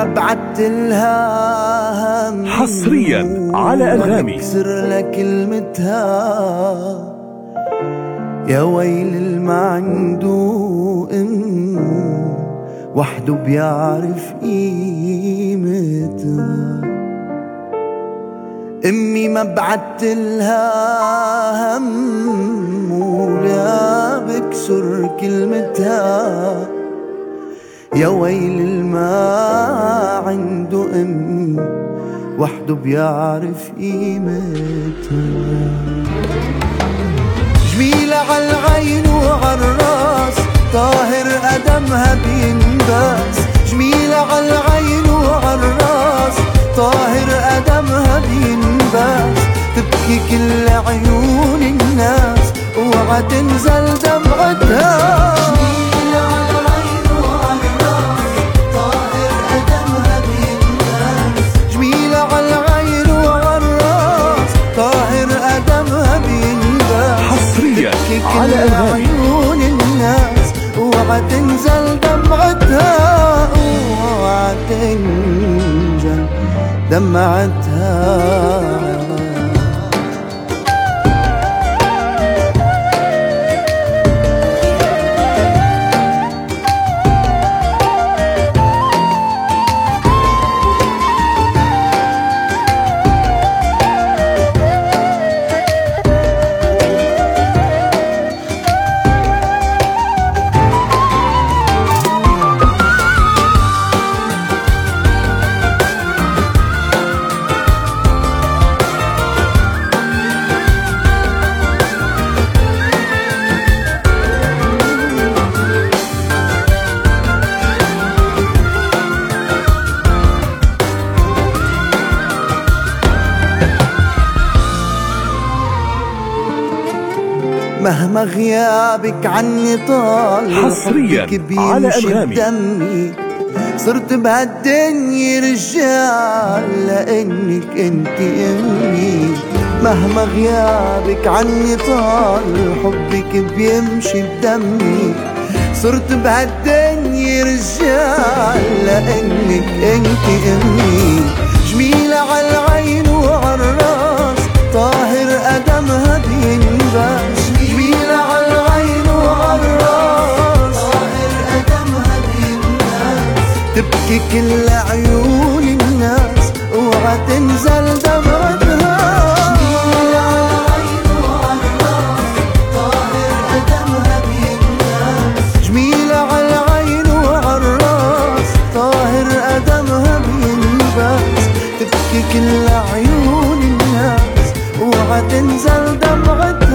بعتلها هم حصريا على أنغامي بكسر لك كلمتها. يا ويل الما عنده وحده بيعرف قيمتها. امي ما بعتلها هم ولا بكسر كلمتها. يا ويل الما عنده وحده بيعرف قيمتها. جميلة عالعين وعالراس طاهر قدمها بينباس. جميلة عالعين وعالراس طاهر قدمها بينباس. تبكي كل عيون الناس اوعى تنزل دمعتها. جميلة عالعين وعالراس طاهر قدمها بينباس. جميلة عالعين وعالراس طاهر قدمها بينباس. حصريا على أنغامي عيون الناس اوعى تنزل دمعتها. اوعى تنزل دمعتها. مهما غيابك عني طال حصريا على أنغامي بدمي. صرت بهالدنيا رجال لأنك انت امي. مهما غيابك عني طال حبك بيمشي بدمي. صرت بهالدنيا رجال لأنك انت امي. جميلة عالعين وعالراس طاهر قدمها بينباس. جميلة عالعين وعالراس طاهر قدمها بينباس. تبكي كل عيون الناس اوعى تنزل دمعتها. جميلة عالعين وعالراس طاهر قدمها بينباس. جميلة عالعين وعالراس طاهر قدمها بينباس. تبكي كل عيون الناس اوعى تنزل دمعتها.